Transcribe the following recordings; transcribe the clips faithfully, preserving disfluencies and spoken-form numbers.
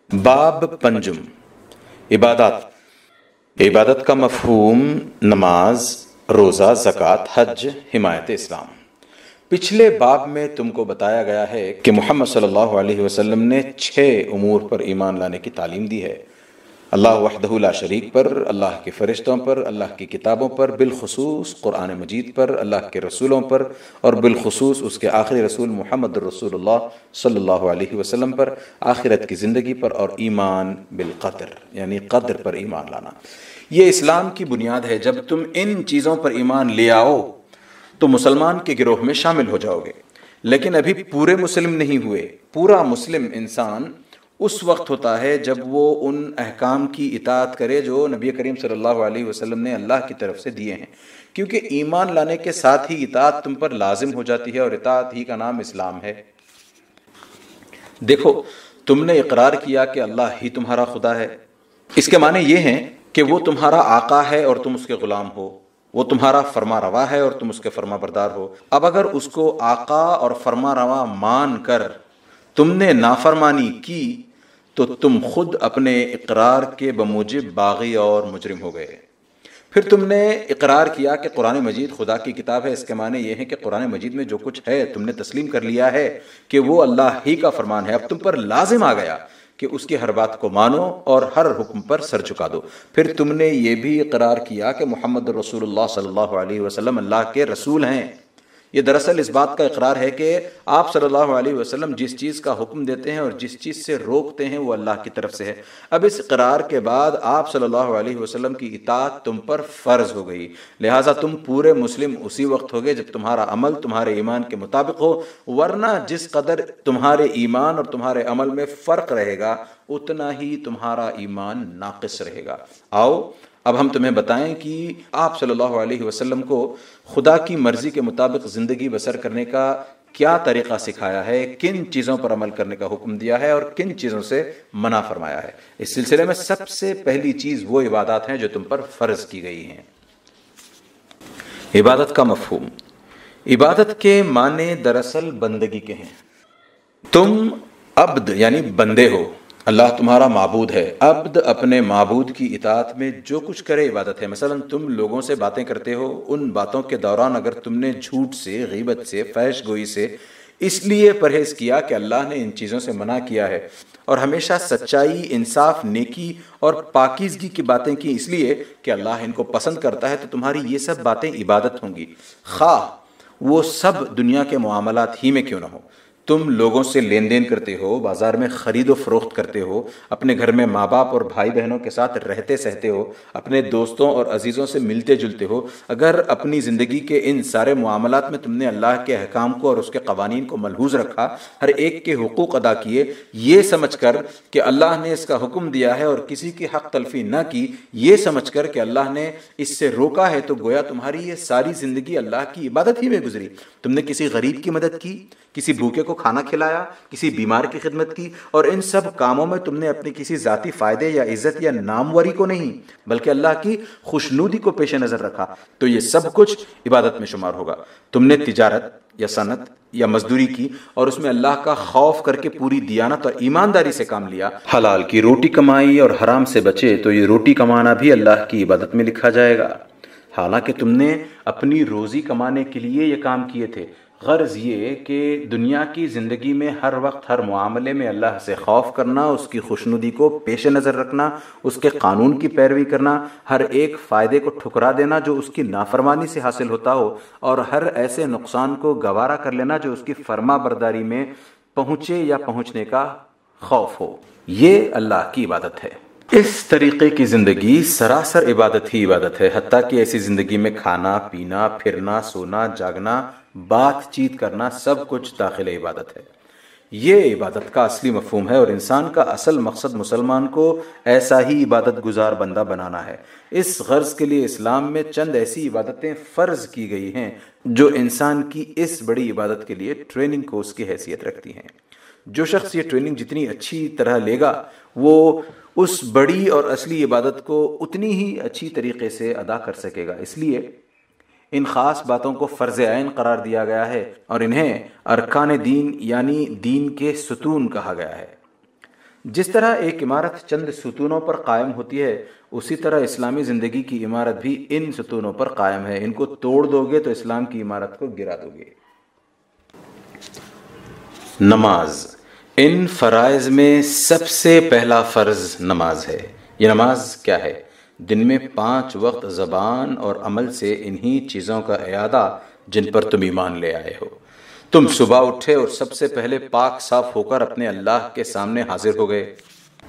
باب پنجم عبادات عبادت کا مفہوم نماز، روزہ، زکوٰۃ، حج، حمایت اسلام۔ پچھلے باب میں تم کو بتایا گیا ہے کہ محمد صلی اللہ علیہ وسلم نے چھ امور پر ایمان لانے کی تعلیم دی ہے: اللہ وحدہ لا شریک پر، اللہ کے فرشتوں پر، اللہ کی کتابوں پر، بالخصوص قرآن مجید پر، اللہ کے رسولوں پر اور بالخصوص اس کے آخری رسول محمد الرسول اللہ صلی اللہ علیہ وسلم پر، آخرت کی زندگی پر، اور ایمان بالقدر یعنی قدر پر ایمان لانا۔ یہ اسلام کی بنیاد ہے۔ جب تم ان چیزوں پر ایمان لے آؤ تو مسلمان کے گروہ میں شامل ہو جاؤ گے، لیکن ابھی پورے مسلم نہیں ہوئے۔ پورا مسلم انسان اس وقت ہوتا ہے جب وہ ان احکام کی اطاعت کرے جو نبی کریم صلی اللہ علیہ وسلم نے اللہ کی طرف سے دیے ہیں، کیونکہ ایمان لانے کے ساتھ ہی اطاعت تم پر لازم ہو جاتی ہے، اور اطاعت ہی کا نام اسلام ہے۔ دیکھو، تم نے اقرار کیا کہ اللہ ہی تمہارا خدا ہے۔ اس کے معنی یہ ہیں کہ وہ تمہارا آقا ہے اور تم اس کے غلام ہو، وہ تمہارا فرما روا ہے اور تم اس کے فرما بردار ہو۔ اب اگر اس کو آقا اور فرما روا مان کر تم نے نافرمانی کی تو تم خود اپنے اقرار کے بموجب باغی اور مجرم ہو گئے۔ پھر تم نے اقرار کیا کہ قرآن مجید خدا کی کتاب ہے۔ اس کے معنی یہ ہے کہ قرآن مجید میں جو کچھ ہے تم نے تسلیم کر لیا ہے کہ وہ اللہ ہی کا فرمان ہے۔ اب تم پر لازم آ گیا کہ اس کی ہر بات کو مانو اور ہر حکم پر سر جھکا دو۔ پھر تم نے یہ بھی اقرار کیا کہ محمد رسول اللہ صلی اللہ علیہ وسلم اللہ کے رسول ہیں۔ یہ دراصل اس بات کا اقرار ہے کہ آپ صلی اللہ علیہ وسلم جس چیز کا حکم دیتے ہیں اور جس چیز سے روکتے ہیں وہ اللہ کی طرف سے ہے۔ اب اس اقرار کے بعد آپ صلی اللہ علیہ وسلم کی اطاعت تم پر فرض ہو گئی، لہٰذا تم پورے مسلم اسی وقت ہوگے جب تمہارا عمل تمہارے ایمان کے مطابق ہو، ورنہ جس قدر تمہارے ایمان اور تمہارے عمل میں فرق رہے گا اتنا ہی تمہارا ایمان ناقص رہے گا۔ آؤ اب ہم تمہیں بتائیں کہ آپ صلی اللہ علیہ وسلم کو خدا کی مرضی کے مطابق زندگی بسر کرنے کا کیا طریقہ سکھایا ہے، کن چیزوں پر عمل کرنے کا حکم دیا ہے اور کن چیزوں سے منع فرمایا ہے۔ اس سلسلے میں سب سے پہلی چیز وہ عبادات ہیں جو تم پر فرض کی گئی ہیں۔ عبادت کا مفہوم۔ عبادت کے معنی دراصل بندگی کے ہیں۔ تم عبد یعنی بندے ہو، اللہ تمہارا معبود ہے۔ عبد اپنے معبود کی اطاعت میں جو کچھ کرے عبادت ہے۔ مثلا تم لوگوں سے باتیں کرتے ہو، ان باتوں کے دوران اگر تم نے جھوٹ سے، غیبت سے، فحش گوئی سے اس لیے پرہیز کیا کہ اللہ نے ان چیزوں سے منع کیا ہے، اور ہمیشہ سچائی، انصاف، نیکی اور پاکیزگی کی باتیں کی اس لیے کہ اللہ ان کو پسند کرتا ہے، تو تمہاری یہ سب باتیں عبادت ہوں گی، خواہ وہ سب دنیا کے معاملات ہی میں کیوں نہ ہو۔ تم لوگوں سے لین دین کرتے ہو، بازار میں خرید و فروخت کرتے ہو، اپنے گھر میں ماں باپ اور بھائی بہنوں کے ساتھ رہتے سہتے ہو، اپنے دوستوں اور عزیزوں سے ملتے جلتے ہو۔ اگر اپنی زندگی کے ان سارے معاملات میں تم نے اللہ کے احکام کو اور اس کے قوانین کو ملحوظ رکھا، ہر ایک کے حقوق ادا کیے، یہ سمجھ کر کہ اللہ نے اس کا حکم دیا ہے، اور کسی کی حق تلفی نہ کی، یہ سمجھ کر کہ اللہ نے اس سے روکا ہے، تو گویا تمہاری یہ ساری زندگی اللہ کی عبادت ہی میں گزری۔ تم نے کسی غریب کی مدد کی، کسی بھوکے کو کھانا کھلایا، کسی بیمار کی خدمت کی، اور ان سب کاموں میں تم نے اپنی کسی ذاتی فائدے یا عزت یا ناموری کو نہیں بلکہ اللہ کی خوشنودی کو پیش نظر رکھا، تو یہ سب کچھ عبادت میں شمار ہوگا۔ تم نے تجارت یا صنعت یا مزدوری کی اور اس میں اللہ کا خوف کر کے پوری دیانت اور ایمانداری سے کام لیا، حلال کی روٹی کمائی اور حرام سے بچے، تو یہ روٹی کمانا بھی اللہ کی عبادت میں لکھا جائے گا، حالانکہ تم نے اپنی روزی کمانے کے لیے یہ کام کیے تھے۔ غرض یہ کہ دنیا کی زندگی میں ہر وقت ہر معاملے میں اللہ سے خوف کرنا، اس کی خوشنودی کو پیش نظر رکھنا، اس کے قانون کی پیروی کرنا، ہر ایک فائدے کو ٹھکرا دینا جو اس کی نافرمانی سے حاصل ہوتا ہو، اور ہر ایسے نقصان کو گوارا کر لینا جو اس کی فرما برداری میں پہنچے یا پہنچنے کا خوف ہو، یہ اللہ کی عبادت ہے۔ اس طریقے کی زندگی سراسر عبادت ہی عبادت ہے، حتیٰ کہ ایسی زندگی میں کھانا، پینا، پھرنا، سونا، جاگنا، بات چیت کرنا، سب کچھ داخل عبادت ہے۔ یہ عبادت کا اصلی مفہوم ہے، اور انسان کا اصل مقصد مسلمان کو ایسا ہی عبادت گزار بندہ بنانا ہے۔ اس غرض کے لیے اسلام میں چند ایسی عبادتیں فرض کی گئی ہیں جو انسان کی اس بڑی عبادت کے لیے ٹریننگ کورس کی حیثیت رکھتی ہیں۔ جو شخص یہ ٹریننگ جتنی اچھی طرح لے گا، وہ اس بڑی اور اصلی عبادت کو اتنی ہی اچھی طریقے سے ادا کر سکے گا۔ اس لیے ان خاص باتوں کو فرض عین قرار دیا گیا ہے اور انہیں ارکان دین یعنی دین کے ستون کہا گیا ہے۔ جس طرح ایک عمارت چند ستونوں پر قائم ہوتی ہے، اسی طرح اسلامی زندگی کی عمارت بھی ان ستونوں پر قائم ہے۔ ان کو توڑ دو گے تو اسلام کی عمارت کو گرا دو گے۔ نماز، ان فرائض میں سب سے پہلا فرض نماز ہے۔ یہ نماز کیا ہے؟ دن میں پانچ وقت زبان اور عمل سے انہی چیزوں کا اعادہ جن پر تم ایمان لے آئے ہو۔ تم صبح اٹھے اور سب سے پہلے پاک صاف ہو کر اپنے اللہ کے سامنے حاضر ہو گئے،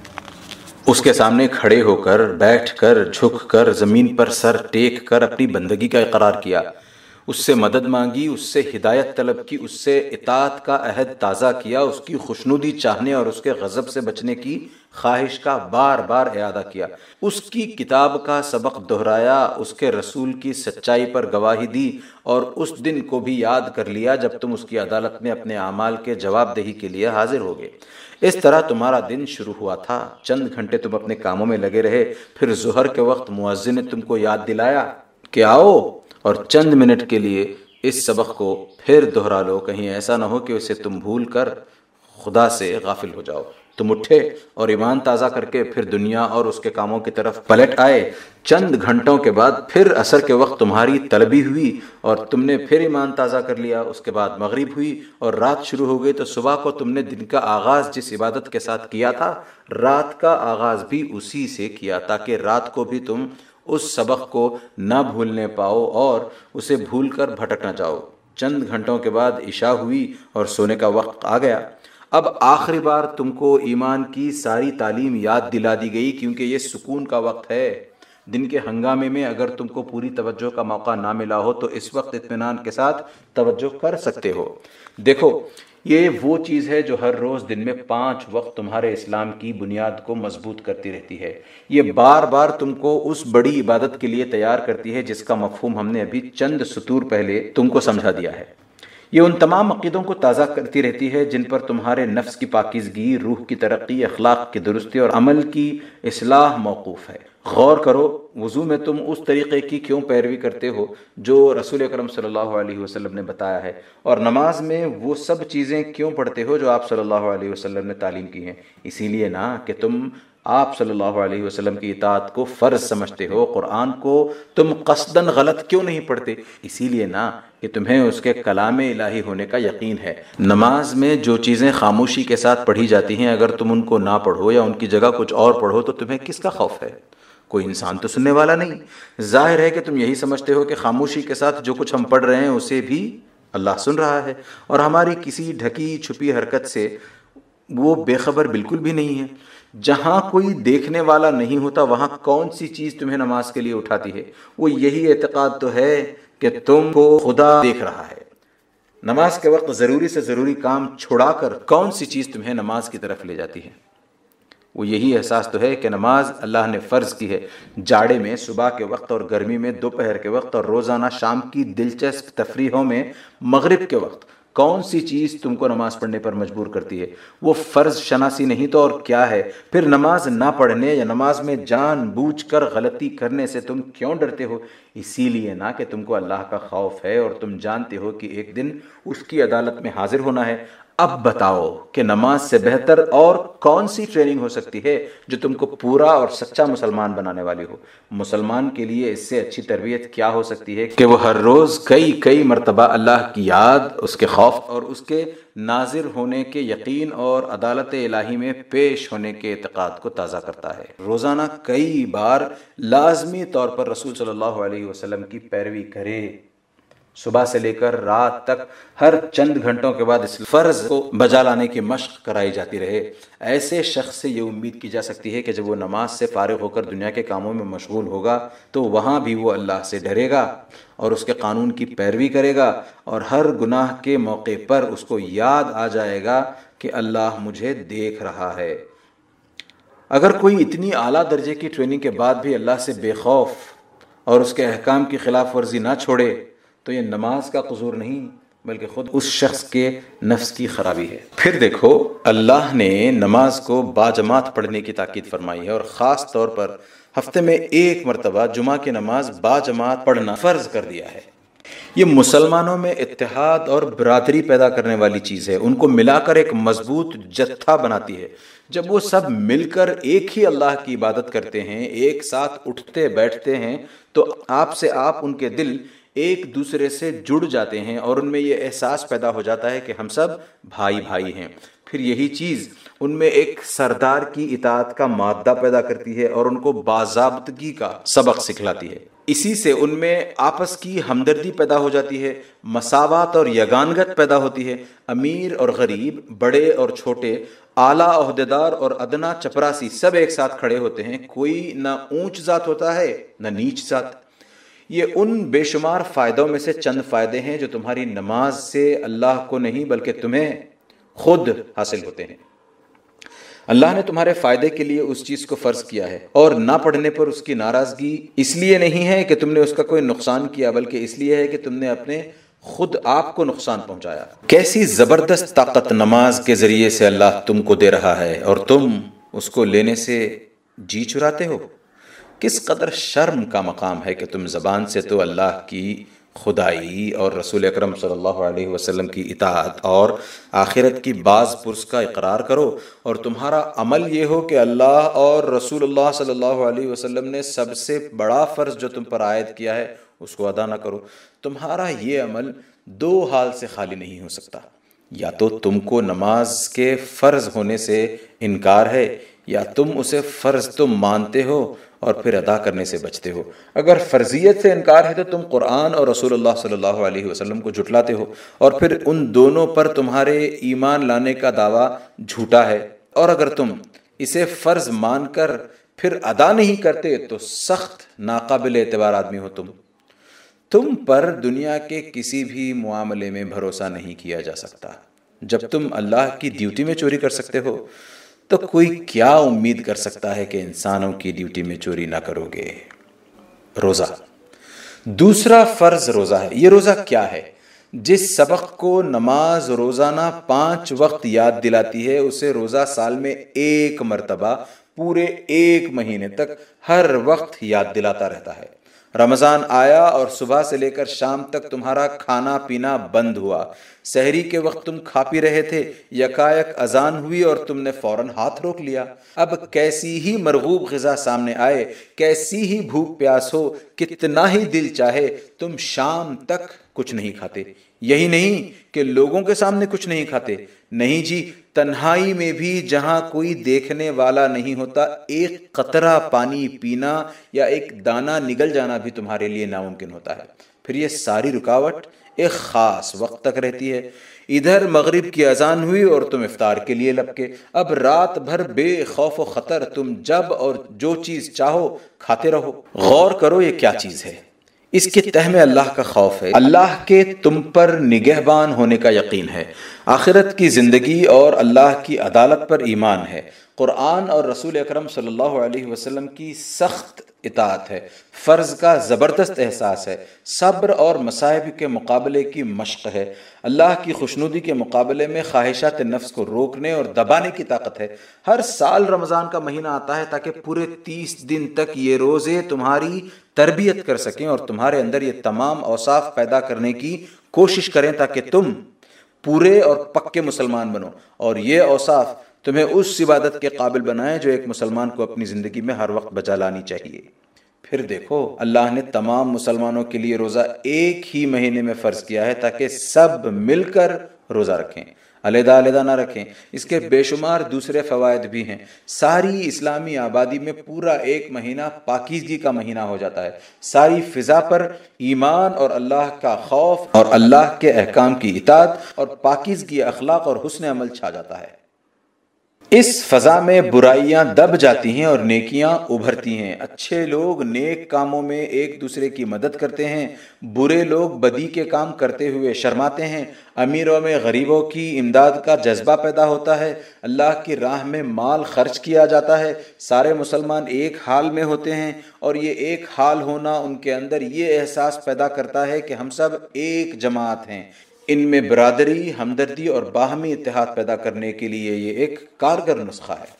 اس کے سامنے کھڑے ہو کر، بیٹھ کر، جھک کر، زمین پر سر ٹیک کر اپنی بندگی کا اقرار کیا، اس سے مدد مانگی، اس سے ہدایت طلب کی، اس سے اطاعت کا عہد تازہ کیا، اس کی خوشنودی چاہنے اور اس کے غضب سے بچنے کی خواہش کا بار بار اعادہ کیا، اس کی کتاب کا سبق دہرایا، اس کے رسول کی سچائی پر گواہی دی اور اس دن کو بھی یاد کر لیا جب تم اس کی عدالت میں اپنے اعمال کے جواب دہی کے لیے حاضر ہو گئے۔ اس طرح تمہارا دن شروع ہوا تھا۔ چند گھنٹے تم اپنے کاموں میں لگے رہے، پھر ظہر کے وقت مؤذن نے تم کو یاد دلایا کہ آؤ، اور چند منٹ کے لیے اس سبق کو پھر دہرا لو، کہیں ایسا نہ ہو کہ اسے تم بھول کر خدا سے غافل ہو جاؤ۔ تم اٹھے اور ایمان تازہ کر کے پھر دنیا اور اس کے کاموں کی طرف پلٹ آئے۔ چند گھنٹوں کے بعد پھر عصر کے وقت تمہاری طلبی ہوئی اور تم نے پھر ایمان تازہ کر لیا۔ اس کے بعد مغرب ہوئی اور رات شروع ہو گئی، تو صبح کو تم نے دن کا آغاز جس عبادت کے ساتھ کیا تھا، رات کا آغاز بھی اسی سے کیا، تاکہ رات کو بھی تم اس سبق کو نہ بھولنے پاؤ اور اسے بھول کر بھٹک نہ جاؤ۔ چند گھنٹوں کے بعد عشاء ہوئی اور سونے کا وقت آ گیا۔ اب آخری بار تم کو ایمان کی ساری تعلیم یاد دلا دی گئی، کیونکہ یہ سکون کا وقت ہے۔ دن کے ہنگامے میں اگر تم کو پوری توجہ کا موقع نہ ملا ہو تو اس وقت اطمینان کے ساتھ توجہ کر سکتے ہو۔ دیکھو، یہ وہ چیز ہے جو ہر روز دن میں پانچ وقت تمہارے اسلام کی بنیاد کو مضبوط کرتی رہتی ہے۔ یہ بار بار تم کو اس بڑی عبادت کے لیے تیار کرتی ہے جس کا مفہوم ہم نے ابھی چند سطور پہلے تم کو سمجھا دیا ہے۔ یہ ان تمام عقیدوں کو تازہ کرتی رہتی ہے جن پر تمہارے نفس کی پاکیزگی، روح کی ترقی، اخلاق کی درستی اور عمل کی اصلاح موقوف ہے۔ غور کرو، وضو میں تم اس طریقے کی کیوں پیروی کرتے ہو جو رسول اکرم صلی اللہ علیہ وسلم نے بتایا ہے، اور نماز میں وہ سب چیزیں کیوں پڑھتے ہو جو آپ صلی اللہ علیہ وسلم نے تعلیم کی ہیں؟ اسی لیے نا کہ تم آپ صلی اللہ علیہ وسلم کی اطاعت کو فرض سمجھتے ہو۔ قرآن کو تم قصداً غلط کیوں نہیں پڑھتے؟ اسی لیے نا کہ تمہیں اس کے کلام الہی ہونے کا یقین ہے۔ نماز میں جو چیزیں خاموشی کے ساتھ پڑھی جاتی ہیں، اگر تم ان کو نہ پڑھو یا ان کی جگہ کچھ اور پڑھو تو تمہیں کس کا خوف ہے؟ کوئی انسان تو سننے والا نہیں۔ ظاہر ہے کہ تم یہی سمجھتے ہو کہ خاموشی کے ساتھ جو کچھ ہم پڑھ رہے ہیں اسے بھی اللہ سن رہا ہے، اور ہماری کسی ڈھکی چھپی حرکت سے وہ بے خبر بالکل بھی نہیں ہے۔ جہاں کوئی دیکھنے والا نہیں ہوتا وہاں کون سی چیز تمہیں نماز کے لیے اٹھاتی ہے؟ وہ یہی اعتقاد تو ہے کہ تم کو خدا دیکھ رہا ہے۔ نماز کے وقت ضروری سے ضروری کام چھڑا کر کون سی چیز تمہیں نماز کی طرف لے جاتی ہے؟ وہ یہی احساس تو ہے کہ نماز اللہ نے فرض کی ہے۔ جاڑے میں صبح کے وقت اور گرمی میں دوپہر کے وقت اور روزانہ شام کی دلچسپ تفریحوں میں مغرب کے وقت کون سی چیز تم کو نماز پڑھنے پر مجبور کرتی ہے؟ وہ فرض شناسی نہیں تو اور کیا ہے؟ پھر نماز نہ پڑھنے یا نماز میں جان بوجھ کر غلطی کرنے سے تم کیوں ڈرتے ہو؟ اسی لیے نا کہ تم کو اللہ کا خوف ہے اور تم جانتے ہو کہ ایک دن اس کی عدالت میں حاضر ہونا ہے۔ اب بتاؤ کہ نماز سے بہتر اور کون سی ٹریننگ ہو سکتی ہے جو تم کو پورا اور سچا مسلمان بنانے والی ہو؟ مسلمان کے لیے اس سے اچھی تربیت کیا ہو سکتی ہے کہ وہ ہر روز کئی کئی مرتبہ اللہ کی یاد، اس کے خوف اور اس کے ناظر ہونے کے یقین اور عدالت الہی میں پیش ہونے کے اعتقاد کو تازہ کرتا ہے۔ روزانہ کئی بار لازمی طور پر رسول صلی اللہ علیہ وسلم کی پیروی کرے۔ صبح سے لے کر رات تک ہر چند گھنٹوں کے بعد اس فرض کو بجا لانے کی مشق کرائی جاتی رہے۔ ایسے شخص سے یہ امید کی جا سکتی ہے کہ جب وہ نماز سے فارغ ہو کر دنیا کے کاموں میں مشغول ہوگا تو وہاں بھی وہ اللہ سے ڈرے گا اور اس کے قانون کی پیروی کرے گا، اور ہر گناہ کے موقع پر اس کو یاد آ جائے گا کہ اللہ مجھے دیکھ رہا ہے۔ اگر کوئی اتنی اعلیٰ درجے کی ٹریننگ کے بعد بھی اللہ سے بے خوف اور اس کے احکام کی خلاف ورزی نہ چھوڑے تو یہ نماز کا قصور نہیں بلکہ خود اس شخص کے نفس کی خرابی ہے۔ پھر دیکھو، اللہ نے نماز کو باجماعت پڑھنے کی تاکید فرمائی ہے، اور خاص طور پر ہفتے میں ایک مرتبہ جمعہ کی نماز باجماعت پڑھنا فرض کر دیا ہے۔ یہ مسلمانوں میں اتحاد اور برادری پیدا کرنے والی چیز ہے، ان کو ملا کر ایک مضبوط جتھا بناتی ہے۔ جب وہ سب مل کر ایک ہی اللہ کی عبادت کرتے ہیں، ایک ساتھ اٹھتے بیٹھتے ہیں، تو آپ سے آپ ان کے دل ایک دوسرے سے جڑ جاتے ہیں اور ان میں یہ احساس پیدا ہو جاتا ہے کہ ہم سب بھائی بھائی ہیں۔ پھر یہی چیز ان میں ایک سردار کی اطاعت کا مادہ پیدا کرتی ہے اور ان کو باضابطگی کا سبق سکھلاتی ہے۔ اسی سے ان میں آپس کی ہمدردی پیدا ہو جاتی ہے، مساوات اور یگانگت پیدا ہوتی ہے۔ امیر اور غریب، بڑے اور چھوٹے، اعلیٰ عہدیدار اور ادنا چپراسی سب ایک ساتھ کھڑے ہوتے ہیں۔ کوئی نہ اونچ ذات ہوتا ہے نہ نیچ ذات۔ یہ ان بے شمار فائدوں میں سے چند فائدے ہیں جو تمہاری نماز سے اللہ کو نہیں بلکہ تمہیں خود حاصل ہوتے ہیں۔ اللہ نے تمہارے فائدے کے لیے اس چیز کو فرض کیا ہے، اور نہ پڑھنے پر اس کی ناراضگی اس لیے نہیں ہے کہ تم نے اس کا کوئی نقصان کیا، بلکہ اس لیے ہے کہ تم نے اپنے خود آپ کو نقصان پہنچایا۔ کیسی زبردست طاقت نماز کے ذریعے سے اللہ تم کو دے رہا ہے اور تم اس کو لینے سے جی چراتے ہو۔ کس قدر شرم کا مقام ہے کہ تم زبان سے تو اللہ کی خدائی اور رسول اکرم صلی اللہ علیہ وسلم کی اطاعت اور آخرت کی باز پرس کا اقرار کرو، اور تمہارا عمل یہ ہو کہ اللہ اور رسول اللہ صلی اللہ علیہ وسلم نے سب سے بڑا فرض جو تم پر عائد کیا ہے اس کو ادا نہ کرو۔ تمہارا یہ عمل دو حال سے خالی نہیں ہو سکتا، یا تو تم کو نماز کے فرض ہونے سے انکار ہے، یا تم اسے فرض تو مانتے ہو اور پھر ادا کرنے سے بچتے ہو۔ اگر فرضیت سے انکار ہے تو تم قرآن اور رسول اللہ صلی اللہ علیہ وسلم کو جھٹلاتے ہو، اور پھر ان دونوں پر تمہارے ایمان لانے کا دعویٰ جھوٹا ہے۔ اور اگر تم اسے فرض مان کر پھر ادا نہیں کرتے تو سخت ناقابل اعتبار آدمی ہو تم۔ تم پر دنیا کے کسی بھی معاملے میں بھروسہ نہیں کیا جا سکتا۔ جب تم اللہ کی ڈیوٹی میں چوری کر سکتے ہو تو کوئی کیا امید کر سکتا ہے کہ انسانوں کی ڈیوٹی میں چوری نہ کرو گے۔ روزہ، دوسرا فرض روزہ ہے۔ یہ روزہ کیا ہے؟ جس سبق کو نماز روزانہ پانچ وقت یاد دلاتی ہے، اسے روزہ سال میں ایک مرتبہ پورے ایک مہینے تک ہر وقت یاد دلاتا رہتا ہے۔ رمضان آیا اور صبح سے لے کر شام تک تمہارا کھانا پینا بند ہوا۔ سحری کے وقت تم کھا پی رہے تھے، یکایک اذان ہوئی اور تم نے فوراً ہاتھ روک لیا۔ اب کیسی ہی مرغوب غذا سامنے آئے، کیسی ہی بھوک پیاس ہو، کتنا ہی دل چاہے، تم شام تک کچھ نہیں کھاتے۔ یہی نہیں کہ لوگوں کے سامنے کچھ نہیں کھاتے، نہیں جی، تنہائی میں بھی جہاں کوئی دیکھنے والا نہیں ہوتا، ایک قطرہ پانی پینا یا ایک دانہ نگل جانا بھی تمہارے لیے ناممکن ہوتا ہے۔ پھر یہ ساری رکاوٹ ایک خاص وقت تک رہتی ہے۔ ادھر مغرب کی اذان ہوئی اور تم افطار کے لیے لپکے۔ اب رات بھر بے خوف و خطر تم جب اور جو چیز چاہو کھاتے رہو۔ غور کرو یہ کیا چیز ہے؟ اس کے تہ میں اللہ کا خوف ہے، اللہ کے تم پر نگہبان ہونے کا یقین ہے، آخرت کی زندگی اور اللہ کی عدالت پر ایمان ہے، قرآن اور رسول اکرم صلی اللہ علیہ وسلم کی سخت اطاعت ہے، فرض کا زبردست احساس ہے، صبر اور مصائب کے مقابلے کی مشق ہے، اللہ کی خوشنودی کے مقابلے میں خواہشات نفس کو روکنے اور دبانے کی طاقت ہے۔ ہر سال رمضان کا مہینہ آتا ہے تاکہ پورے تیس دن تک یہ روزے تمہاری تربیت کر سکیں اور تمہارے اندر یہ تمام اوصاف پیدا کرنے کی کوشش کریں تاکہ تم پورے اور پکے مسلمان بنو، اور یہ اوصاف تمہیں اس عبادت کے قابل بنائیں جو ایک مسلمان کو اپنی زندگی میں ہر وقت بجا لانی چاہیے۔ پھر دیکھو، اللہ نے تمام مسلمانوں کے لیے روزہ ایک ہی مہینے میں فرض کیا ہے تاکہ سب مل کر روزہ رکھیں، علیحدہ علیحدہ نہ رکھیں۔ اس کے بے شمار دوسرے فوائد بھی ہیں۔ ساری اسلامی آبادی میں پورا ایک مہینہ پاکیزگی کا مہینہ ہو جاتا ہے، ساری فضا پر ایمان اور اللہ کا خوف اور اللہ کے احکام کی اطاعت اور پاکیزگی اخلاق اور حسن عمل چھا جاتا ہے۔ اس فضا میں برائیاں دب جاتی ہیں اور نیکیاں ابھرتی ہیں، اچھے لوگ نیک کاموں میں ایک دوسرے کی مدد کرتے ہیں، برے لوگ بدی کے کام کرتے ہوئے شرماتے ہیں، امیروں میں غریبوں کی امداد کا جذبہ پیدا ہوتا ہے، اللہ کی راہ میں مال خرچ کیا جاتا ہے، سارے مسلمان ایک حال میں ہوتے ہیں، اور یہ ایک حال ہونا ان کے اندر یہ احساس پیدا کرتا ہے کہ ہم سب ایک جماعت ہیں۔ ان میں برادری، ہمدردی اور باہمی اتحاد پیدا کرنے کے لیے یہ ایک کارگر نسخہ ہے۔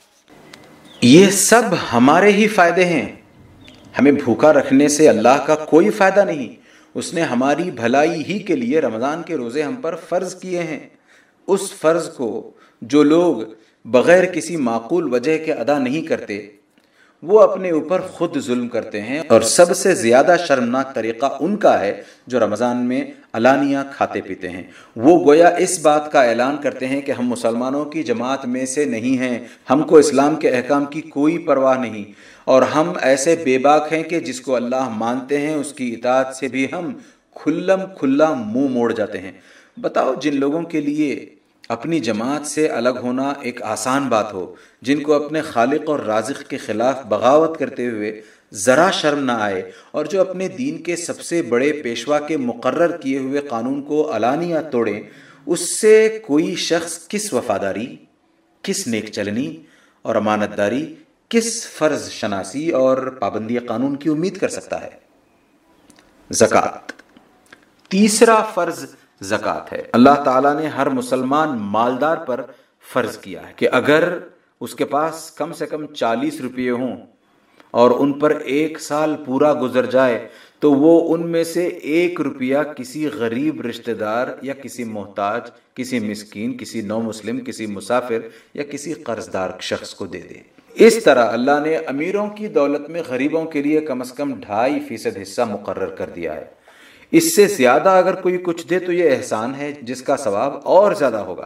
یہ سب ہمارے ہی فائدے ہیں۔ ہمیں بھوکا رکھنے سے اللہ کا کوئی فائدہ نہیں، اس نے ہماری بھلائی ہی کے لیے رمضان کے روزے ہم پر فرض کیے ہیں۔ اس فرض کو جو لوگ بغیر کسی معقول وجہ کے ادا نہیں کرتے وہ اپنے اوپر خود ظلم کرتے ہیں، اور سب سے زیادہ شرمناک طریقہ ان کا ہے جو رمضان میں علانیہ کھاتے پیتے ہیں۔ وہ گویا اس بات کا اعلان کرتے ہیں کہ ہم مسلمانوں کی جماعت میں سے نہیں ہیں، ہم کو اسلام کے احکام کی کوئی پرواہ نہیں، اور ہم ایسے بے باک ہیں کہ جس کو اللہ مانتے ہیں اس کی اطاعت سے بھی ہم کھلم کھلا منہ موڑ جاتے ہیں۔ بتاؤ، جن لوگوں کے لیے اپنی جماعت سے الگ ہونا ایک آسان بات ہو، جن کو اپنے خالق اور رازق کے خلاف بغاوت کرتے ہوئے ذرا شرم نہ آئے، اور جو اپنے دین کے سب سے بڑے پیشوا کے مقرر کیے ہوئے قانون کو علانیہ توڑیں، اس سے کوئی شخص کس وفاداری، کس نیک چلنی اور امانت داری، کس فرض شناسی اور پابندی قانون کی امید کر سکتا ہے؟ زکوٰۃ، تیسرا فرض زکوٰۃ ہے۔ اللہ تعالیٰ نے ہر مسلمان مالدار پر فرض کیا ہے کہ اگر اس کے پاس کم سے کم چالیس روپے ہوں اور ان پر ایک سال پورا گزر جائے تو وہ ان میں سے ایک روپیہ کسی غریب رشتہ دار یا کسی محتاج، کسی مسکین، کسی نو مسلم، کسی مسافر یا کسی قرض دار شخص کو دے دے۔ اس طرح اللہ نے امیروں کی دولت میں غریبوں کے لیے کم از کم ڈھائی فیصد حصہ مقرر کر دیا ہے۔ اس سے زیادہ اگر کوئی کچھ دے تو یہ احسان ہے جس کا ثواب اور زیادہ ہوگا۔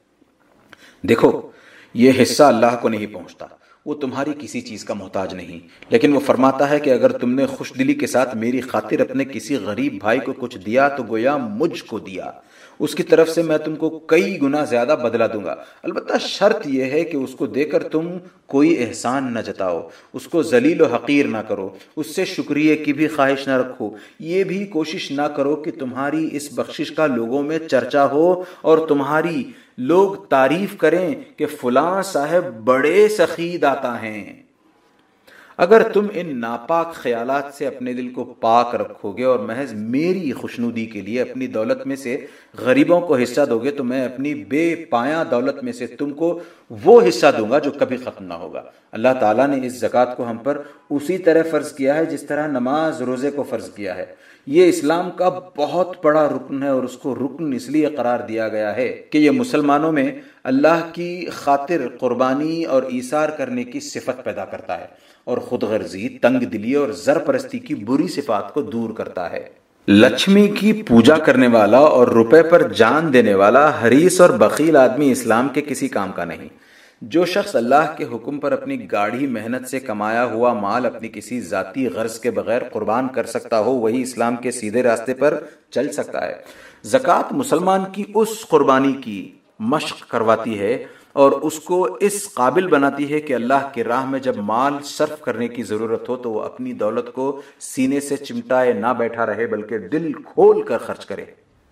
دیکھو، یہ حصہ اللہ کو نہیں پہنچتا، وہ تمہاری کسی چیز کا محتاج نہیں، لیکن وہ فرماتا ہے کہ اگر تم نے خوش دلی کے ساتھ میری خاطر اپنے کسی غریب بھائی کو کچھ دیا تو گویا مجھ کو دیا، اس کی طرف سے میں تم کو کئی گنا زیادہ بدلہ دوں گا۔ البتہ شرط یہ ہے کہ اس کو دے کر تم کوئی احسان نہ جتاؤ، اس کو ذلیل و حقیر نہ کرو، اس سے شکریہ کی بھی خواہش نہ رکھو، یہ بھی کوشش نہ کرو کہ تمہاری اس بخشش کا لوگوں میں چرچا ہو اور تمہاری لوگ تعریف کریں کہ فلاں صاحب بڑے سخی داتا ہیں۔ اگر تم ان ناپاک خیالات سے اپنے دل کو پاک رکھو گے اور محض میری خوشنودی کے لیے اپنی دولت میں سے غریبوں کو حصہ دو گے تو میں اپنی بے پایاں دولت میں سے تم کو وہ حصہ دوں گا جو کبھی ختم نہ ہوگا۔ اللہ تعالیٰ نے اس زکوٰۃ کو ہم پر اسی طرح فرض کیا ہے جس طرح نماز روزے کو فرض کیا ہے۔ یہ اسلام کا بہت بڑا رکن ہے، اور اس کو رکن اس لیے قرار دیا گیا ہے کہ یہ مسلمانوں میں اللہ کی خاطر قربانی اور ایثار کرنے کی صفت پیدا کرتا ہے، اور خود غرضی، تنگ دلی اور زر پرستی کی بری صفات کو دور کرتا ہے۔ لکشمی کی پوجا کرنے والا اور روپے پر جان دینے والا حریص اور بخیل آدمی اسلام کے کسی کام کا نہیں۔ جو شخص اللہ کے حکم پر اپنی گاڑھی محنت سے کمایا ہوا مال اپنی کسی ذاتی غرض کے بغیر قربان کر سکتا ہو وہی اسلام کے سیدھے راستے پر چل سکتا ہے۔ زکوٰۃ مسلمان کی اس قربانی کی مشق کرواتی ہے اور اس کو اس قابل بناتی ہے کہ اللہ کی راہ میں جب مال صرف کرنے کی ضرورت ہو تو وہ اپنی دولت کو سینے سے چمٹائے نہ بیٹھا رہے بلکہ دل کھول کر خرچ کرے۔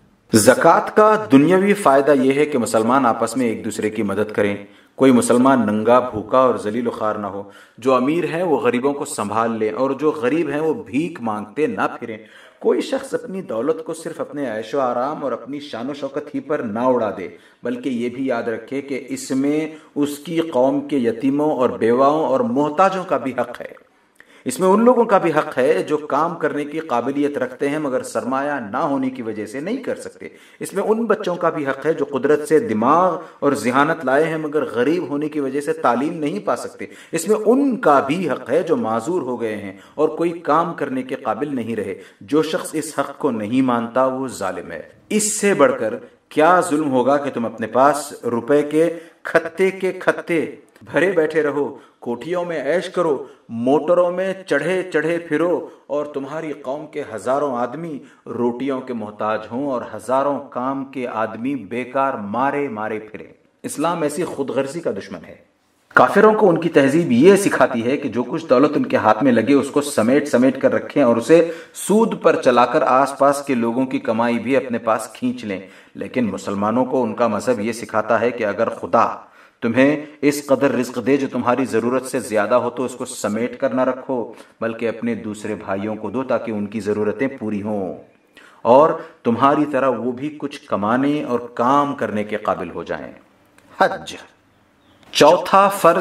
زکوٰۃ کا دنیاوی فائدہ یہ ہے کہ مسلمان آپس میں ایک دوسرے کی مدد کریں، کوئی مسلمان ننگا، بھوکا اور ذلیل و خوار نہ ہو، جو امیر ہیں وہ غریبوں کو سنبھال لیں اور جو غریب ہیں وہ بھیک مانگتے نہ پھریں، کوئی شخص اپنی دولت کو صرف اپنے عیش و آرام اور اپنی شان و شوکت ہی پر نہ اڑا دے بلکہ یہ بھی یاد رکھے کہ اس میں اس کی قوم کے یتیموں اور بیواؤں اور محتاجوں کا بھی حق ہے۔ اس میں ان لوگوں کا بھی حق ہے جو کام کرنے کی قابلیت رکھتے ہیں مگر سرمایہ نہ ہونے کی وجہ سے نہیں کر سکتے۔ اس میں ان بچوں کا بھی حق ہے جو قدرت سے دماغ اور ذہانت لائے ہیں مگر غریب ہونے کی وجہ سے تعلیم نہیں پا سکتے۔ اس میں ان کا بھی حق ہے جو معذور ہو گئے ہیں اور کوئی کام کرنے کے قابل نہیں رہے۔ جو شخص اس حق کو نہیں مانتا وہ ظالم ہے۔ اس سے بڑھ کر کیا ظلم ہوگا کہ تم اپنے پاس روپے کے کھتے کے کھتے بھرے بیٹھے رہو، کوٹھیوں میں عیش کرو، موٹروں میں چڑھے چڑھے پھرو اور تمہاری قوم کے ہزاروں آدمی روٹیوں کے محتاج ہوں اور ہزاروں کام کے آدمی بیکار مارے مارے پھرے۔ اسلام ایسی خود غرضی کا دشمن ہے۔ کافروں کو ان کی تہذیب یہ سکھاتی ہے کہ جو کچھ دولت ان کے ہاتھ میں لگے اس کو سمیٹ سمیٹ کر رکھیں اور اسے سود پر چلا کر آس پاس کے لوگوں کی کمائی بھی اپنے پاس کھینچ لیں، لیکن مسلمانوں کو ان کا مذہب یہ سکھاتا ہے کہ اگر خدا تمہیں اس قدر رزق دے جو تمہاری ضرورت سے زیادہ ہو تو اس کو سمیٹ کر نہ رکھو بلکہ اپنے دوسرے بھائیوں کو دو تاکہ ان کی ضرورتیں پوری ہوں اور تمہاری طرح وہ بھی کچھ کمانے اور کام کرنے کے قابل ہو جائیں۔ حج، چوتھا فرض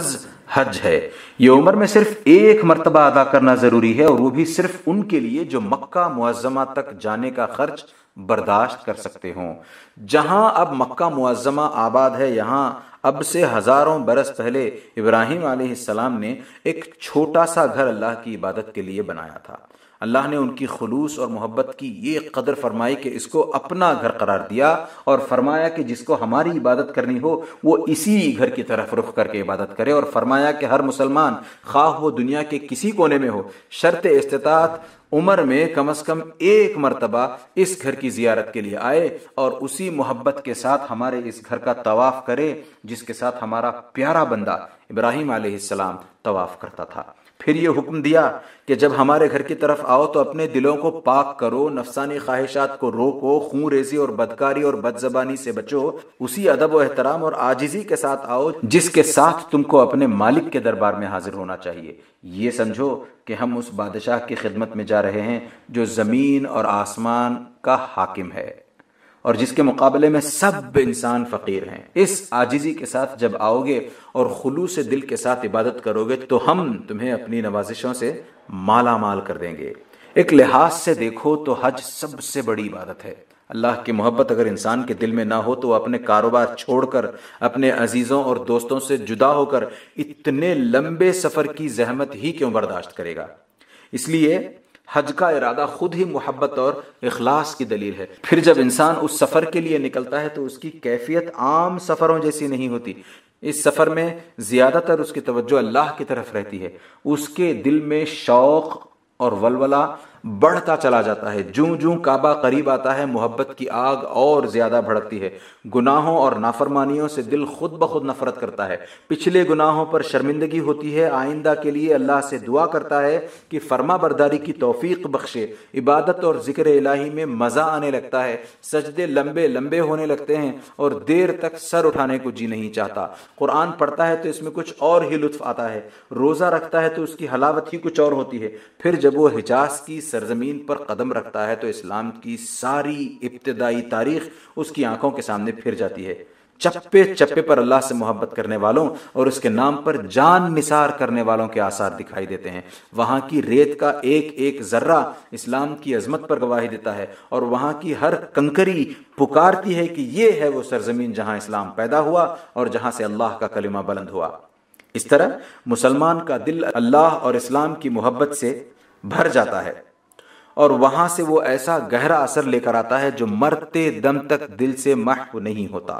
حج ہے، یہ عمر میں صرف ایک مرتبہ ادا کرنا ضروری ہے، اور وہ بھی صرف ان کے لیے جو مکہ معظمہ تک جانے کا خرچ برداشت کر سکتے ہوں۔ جہاں اب مکہ معظمہ آباد ہے، یہاں اب سے ہزاروں برس پہلے ابراہیم علیہ السلام نے ایک چھوٹا سا گھر اللہ کی عبادت کے لیے بنایا تھا۔ اللہ نے ان کی خلوص اور محبت کی یہ قدر فرمائی کہ اس کو اپنا گھر قرار دیا، اور فرمایا کہ جس کو ہماری عبادت کرنی ہو وہ اسی گھر کی طرف رخ کر کے عبادت کرے، اور فرمایا کہ ہر مسلمان خواہ وہ دنیا کے کسی کونے میں ہو، شرط استطاعت عمر میں کم از کم ایک مرتبہ اس گھر کی زیارت کے لیے آئے اور اسی محبت کے ساتھ ہمارے اس گھر کا طواف کرے جس کے ساتھ ہمارا پیارا بندہ ابراہیم علیہ السلام طواف کرتا تھا۔ پھر یہ حکم دیا کہ جب ہمارے گھر کی طرف آؤ تو اپنے دلوں کو پاک کرو، نفسانی خواہشات کو روکو، خون ریزی اور بدکاری اور بد زبانی سے بچو، اسی ادب و احترام اور عاجزی کے ساتھ آؤ جس کے ساتھ تم کو اپنے مالک کے دربار میں حاضر ہونا چاہیے۔ یہ سمجھو کہ ہم اس بادشاہ کی خدمت میں جا رہے ہیں جو زمین اور آسمان کا حاکم ہے اور جس کے مقابلے میں سب انسان فقیر ہیں۔ اس عاجزی کے ساتھ جب آؤ گے اور خلوص دل کے ساتھ عبادت کرو گے تو ہم تمہیں اپنی نوازشوں سے مالا مال کر دیں گے۔ ایک لحاظ سے دیکھو تو حج سب سے بڑی عبادت ہے۔ اللہ کی محبت اگر انسان کے دل میں نہ ہو تو وہ اپنے کاروبار چھوڑ کر، اپنے عزیزوں اور دوستوں سے جدا ہو کر اتنے لمبے سفر کی زحمت ہی کیوں برداشت کرے گا؟ اس لیے حج کا ارادہ خود ہی محبت اور اخلاص کی دلیل ہے۔ پھر جب انسان اس سفر کے لیے نکلتا ہے تو اس کی کیفیت عام سفروں جیسی نہیں ہوتی۔ اس سفر میں زیادہ تر اس کی توجہ اللہ کی طرف رہتی ہے، اس کے دل میں شوق اور ولولہ بڑھتا چلا جاتا ہے۔ جوں جوں کعبہ قریب آتا ہے محبت کی آگ اور زیادہ بھڑکتی ہے، گناہوں اور نافرمانیوں سے دل خود بخود نفرت کرتا ہے، پچھلے گناہوں پر شرمندگی ہوتی ہے، آئندہ کے لیے اللہ سے دعا کرتا ہے کہ فرما برداری کی توفیق بخشے، عبادت اور ذکر الہی میں مزہ آنے لگتا ہے، سجدے لمبے لمبے ہونے لگتے ہیں اور دیر تک سر اٹھانے کو جی نہیں چاہتا، قرآن پڑھتا ہے تو اس میں کچھ اور ہی لطف آتا ہے، روزہ رکھتا ہے تو اس کی حلاوت ہی کچھ اور ہوتی ہے۔ پھر جب وہ حجاز کی سرزمین پر قدم رکھتا ہے تو اسلام کی ساری ابتدائی تاریخ اس کی آنکھوں کے سامنے پھر جاتی ہے۔ چپے چپے پر اللہ سے محبت کرنے والوں اور اس کے نام پر جان نثار کرنے والوں کے آثار دکھائی دیتے ہیں۔ وہاں کی ریت کا ایک ایک ذرہ اسلام کی عظمت پر گواہی دیتا ہے، اور وہاں کی ہر کنکری پکارتی ہے کہ یہ ہے وہ سرزمین جہاں اسلام پیدا ہوا اور جہاں سے اللہ کا کلمہ بلند ہوا۔ اس طرح مسلمان کا دل اللہ اور اسلام کی محبت سے بھر جاتا ہے، اور وہاں سے وہ ایسا گہرا اثر لے کر آتا ہے جو مرتے دم تک دل سے محو نہیں ہوتا۔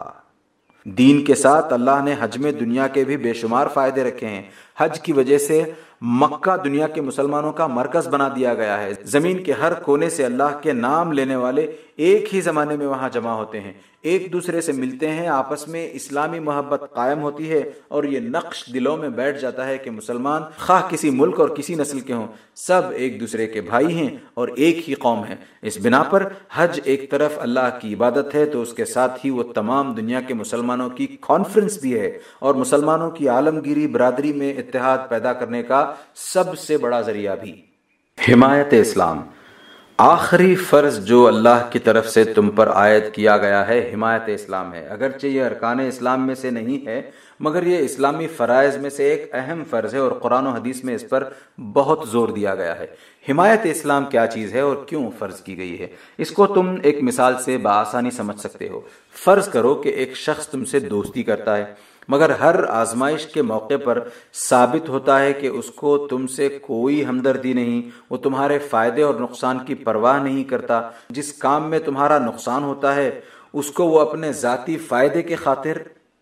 دین کے ساتھ اللہ نے حج میں دنیا کے بھی بے شمار فائدے رکھے ہیں۔ حج کی وجہ سے مکہ دنیا کے مسلمانوں کا مرکز بنا دیا گیا ہے۔ زمین کے ہر کونے سے اللہ کے نام لینے والے ایک ہی زمانے میں وہاں جمع ہوتے ہیں، ایک دوسرے سے ملتے ہیں، آپس میں اسلامی محبت قائم ہوتی ہے، اور یہ نقش دلوں میں بیٹھ جاتا ہے کہ مسلمان خواہ کسی ملک اور کسی نسل کے ہوں، سب ایک دوسرے کے بھائی ہیں اور ایک ہی قوم ہے۔ اس بنا پر حج ایک طرف اللہ کی عبادت ہے تو اس کے ساتھ ہی وہ تمام دنیا کے مسلمانوں کی کانفرنس بھی ہے، اور مسلمانوں کی عالمگیری برادری میں اتحاد پیدا کرنے کا سب سے بڑا ذریعہ بھی۔ حمایت اسلام، آخری فرض جو اللہ کی طرف سے تم پر عائد کیا گیا ہے حمایت اسلام ہے۔ اگرچہ یہ ارکان اسلام میں سے نہیں ہے مگر یہ اسلامی فرائض میں سے ایک اہم فرض ہے، اور قرآن و حدیث میں اس پر بہت زور دیا گیا ہے۔ حمایت اسلام کیا چیز ہے اور کیوں فرض کی گئی ہے، اس کو تم ایک مثال سے بآسانی سمجھ سکتے ہو۔ فرض کرو کہ ایک شخص تم سے دوستی کرتا ہے، مگر ہر آزمائش کے موقع پر ثابت ہوتا ہے کہ اس کو تم سے کوئی ہمدردی نہیں، وہ تمہارے فائدے اور نقصان کی پرواہ نہیں کرتا۔ جس کام میں تمہارا نقصان ہوتا ہے اس کو وہ اپنے ذاتی فائدے کی خاطر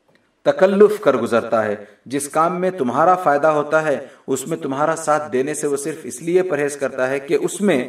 تکلف کر گزرتا ہے، جس کام میں تمہارا فائدہ ہوتا ہے اس میں تمہارا ساتھ دینے سے وہ صرف اس لیے پرہیز کرتا ہے کہ اس میں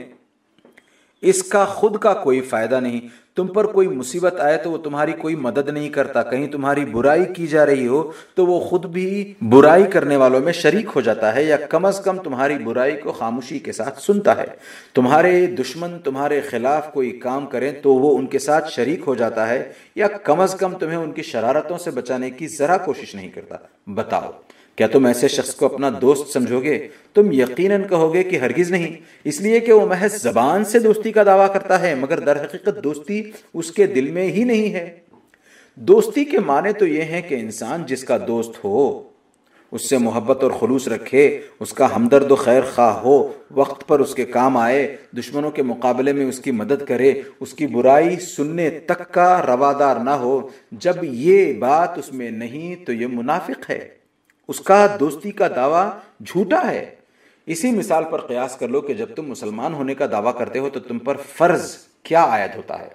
اس کا خود کا کوئی فائدہ نہیں۔ تم پر کوئی مصیبت آئے تو وہ تمہاری کوئی مدد نہیں کرتا، کہیں تمہاری برائی کی جا رہی ہو تو وہ خود بھی برائی کرنے والوں میں شریک ہو جاتا ہے، یا کم از کم تمہاری برائی کو خاموشی کے ساتھ سنتا ہے۔ تمہارے دشمن تمہارے خلاف کوئی کام کریں تو وہ ان کے ساتھ شریک ہو جاتا ہے، یا کم از کم تمہیں ان کی شرارتوں سے بچانے کی ذرا کوشش نہیں کرتا۔ بتاؤ کیا تم ایسے شخص کو اپنا دوست سمجھو گے؟ تم یقیناً کہو گے کہ ہرگز نہیں، اس لیے کہ وہ محض زبان سے دوستی کا دعویٰ کرتا ہے مگر در حقیقت دوستی اس کے دل میں ہی نہیں ہے۔ دوستی کے معنی تو یہ ہیں کہ انسان جس کا دوست ہو اس سے محبت اور خلوص رکھے، اس کا ہمدرد و خیر خواہ ہو، وقت پر اس کے کام آئے، دشمنوں کے مقابلے میں اس کی مدد کرے، اس کی برائی سننے تک کا روادار نہ ہو، جب یہ بات اس میں نہیں تو یہ منافق ہے، اس کا دوستی کا دعویٰ جھوٹا ہے۔ اسی مثال پر قیاس کر لو کہ جب تم مسلمان ہونے کا دعویٰ کرتے ہو تو تم پر فرض کیا عائد ہوتا ہے۔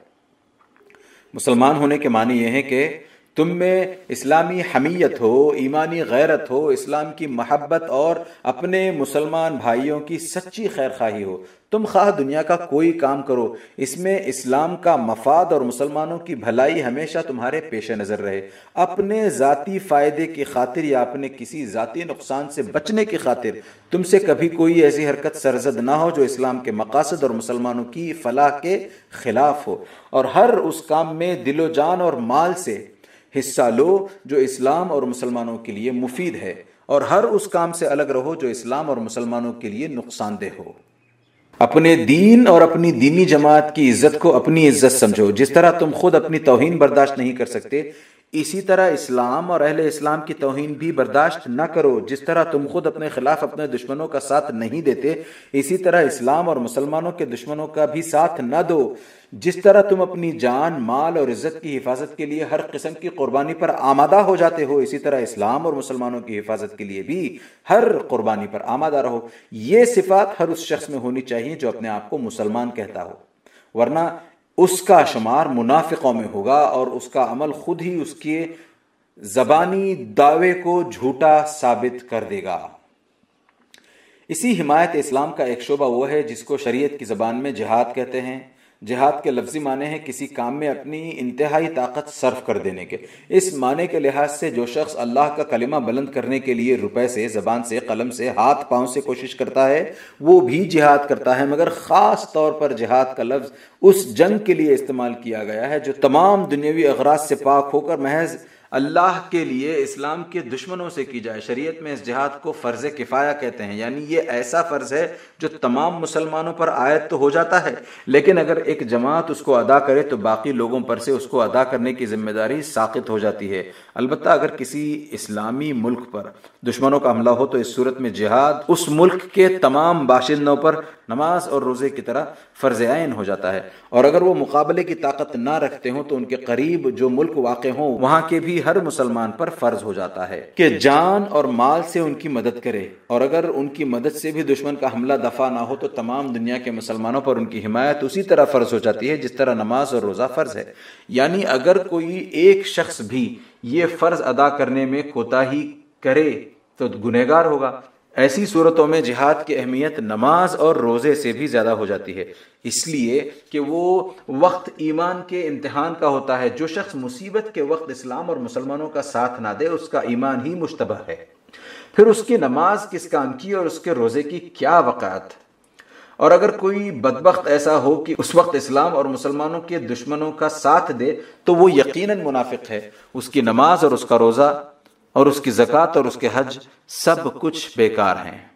مسلمان ہونے کے معنی یہ ہے کہ تم میں اسلامی حمیت ہو، ایمانی غیرت ہو، اسلام کی محبت اور اپنے مسلمان بھائیوں کی سچی خیر خواہی ہو۔ تم خواہ دنیا کا کوئی کام کرو، اس میں اسلام کا مفاد اور مسلمانوں کی بھلائی ہمیشہ تمہارے پیش نظر رہے۔ اپنے ذاتی فائدے کی خاطر یا اپنے کسی ذاتی نقصان سے بچنے کی خاطر تم سے کبھی کوئی ایسی حرکت سرزد نہ ہو جو اسلام کے مقاصد اور مسلمانوں کی فلاح کے خلاف ہو، اور ہر اس کام میں دل و جان اور مال سے حصہ لو جو اسلام اور مسلمانوں کے لیے مفید ہے، اور ہر اس کام سے الگ رہو جو اسلام اور مسلمانوں کے لیے نقصان دہ ہو۔ اپنے دین اور اپنی دینی جماعت کی عزت کو اپنی عزت سمجھو۔ جس طرح تم خود اپنی توہین برداشت نہیں کر سکتے، اسی طرح اسلام اور اہل اسلام کی توہین بھی برداشت نہ کرو۔ جس طرح تم خود اپنے خلاف اپنے دشمنوں کا ساتھ نہیں دیتے، اسی طرح اسلام اور مسلمانوں کے دشمنوں کا بھی ساتھ نہ دو۔ جس طرح تم اپنی جان، مال اور عزت کی حفاظت کے لیے ہر قسم کی قربانی پر آمادہ ہو جاتے ہو، اسی طرح اسلام اور مسلمانوں کی حفاظت کے لیے بھی ہر قربانی پر آمادہ رہو۔ یہ صفات ہر اس شخص میں ہونی چاہیے جو اپنے آپ کو مسلمان کہتا ہو، ورنہ اس کا شمار منافقوں میں ہوگا اور اس کا عمل خود ہی اس کے زبانی دعوے کو جھوٹا ثابت کر دے گا۔ اسی حمایت اسلام کا ایک شعبہ وہ ہے جس کو شریعت کی زبان میں جہاد کہتے ہیں۔ جہاد کے لفظی معنی ہے کسی کام میں اپنی انتہائی طاقت صرف کر دینے کے۔ اس معنی کے لحاظ سے جو شخص اللہ کا کلمہ بلند کرنے کے لیے روپے سے، زبان سے، قلم سے، ہاتھ پاؤں سے کوشش کرتا ہے، وہ بھی جہاد کرتا ہے، مگر خاص طور پر جہاد کا لفظ اس جنگ کے لیے استعمال کیا گیا ہے جو تمام دنیاوی اغراض سے پاک ہو کر محض اللہ کے لیے اسلام کے دشمنوں سے کی جائے۔ شریعت میں اس جہاد کو فرض کفایہ کہتے ہیں، یعنی یہ ایسا فرض ہے جو تمام مسلمانوں پر عائد تو ہو جاتا ہے، لیکن اگر ایک جماعت اس کو ادا کرے تو باقی لوگوں پر سے اس کو ادا کرنے کی ذمہ داری ساقط ہو جاتی ہے۔ البتہ اگر کسی اسلامی ملک پر دشمنوں کا حملہ ہو تو اس صورت میں جہاد اس ملک کے تمام باشندوں پر نماز اور روزے کی طرح فرض عین ہو جاتا ہے، اور اگر وہ مقابلے کی طاقت نہ رکھتے ہوں تو ان کے قریب جو ملک واقع ہوں وہاں کے بھی ہر مسلمان پر فرض ہو جاتا ہے کہ جان اور مال سے ان کی مدد کرے، اور اگر ان کی مدد سے بھی دشمن کا حملہ دفع نہ ہو تو تمام دنیا کے مسلمانوں پر ان کی حمایت اسی طرح فرض ہو جاتی ہے جس طرح نماز اور روزہ فرض ہے۔ یعنی اگر کوئی ایک شخص بھی یہ فرض ادا کرنے میں کوتاہی کرے تو گنہگار ہوگا۔ ایسی صورتوں میں جہاد کی اہمیت نماز اور روزے سے بھی زیادہ ہو جاتی ہے، اس لیے کہ وہ وقت ایمان کے امتحان کا ہوتا ہے۔ جو شخص مصیبت کے وقت اسلام اور مسلمانوں کا ساتھ نہ دے اس کا ایمان ہی مشتبہ ہے، پھر اس کی نماز کس کام کی اور اس کے روزے کی کیا وقعت۔ اور اگر کوئی بدبخت ایسا ہو کہ اس وقت اسلام اور مسلمانوں کے دشمنوں کا ساتھ دے تو وہ یقیناً منافق ہے، اس کی نماز اور اس کا روزہ اور اس کی زکوٰۃ اور اس کے حج سب کچھ بیکار ہیں۔